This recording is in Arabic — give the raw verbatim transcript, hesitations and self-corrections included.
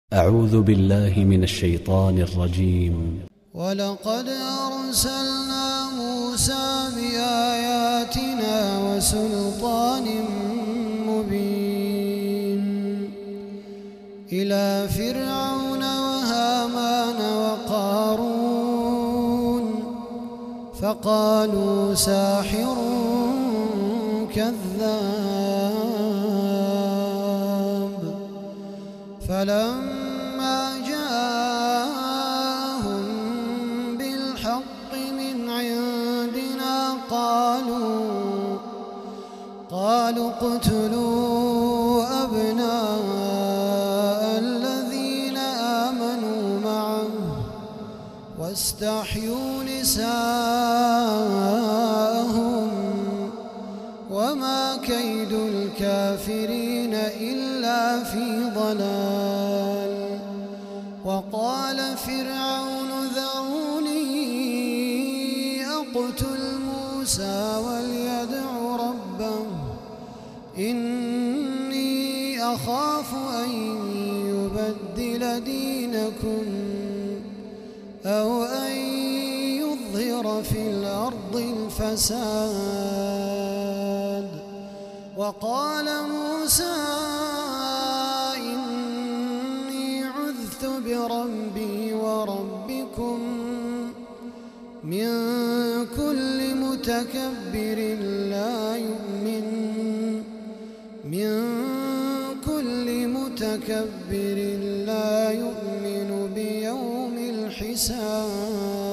أعوذ بالله من الشيطان الرجيم. ولقد أرسلنا موسى بآياتنا وسلطان مبين إلى فرعون وهامان وقارون فقالوا ساحر كذاب. فلما جاءهم بالحق من عندنا قالوا قالوا اقتلوا أبناء الذين آمنوا معه واستحيوا نساءهم وما كيد الكافرين إلا في ضلال. وقال فرعون ذروني أقتل موسى وليدع ربه إني أخاف أن يبدل دينكم أو أن يظهر في الأرض الفساد. وقال موسى إني عذت بربي وربكم من كل متكبر لا يؤمن من كل متكبر لا يؤمن بيوم الحساب.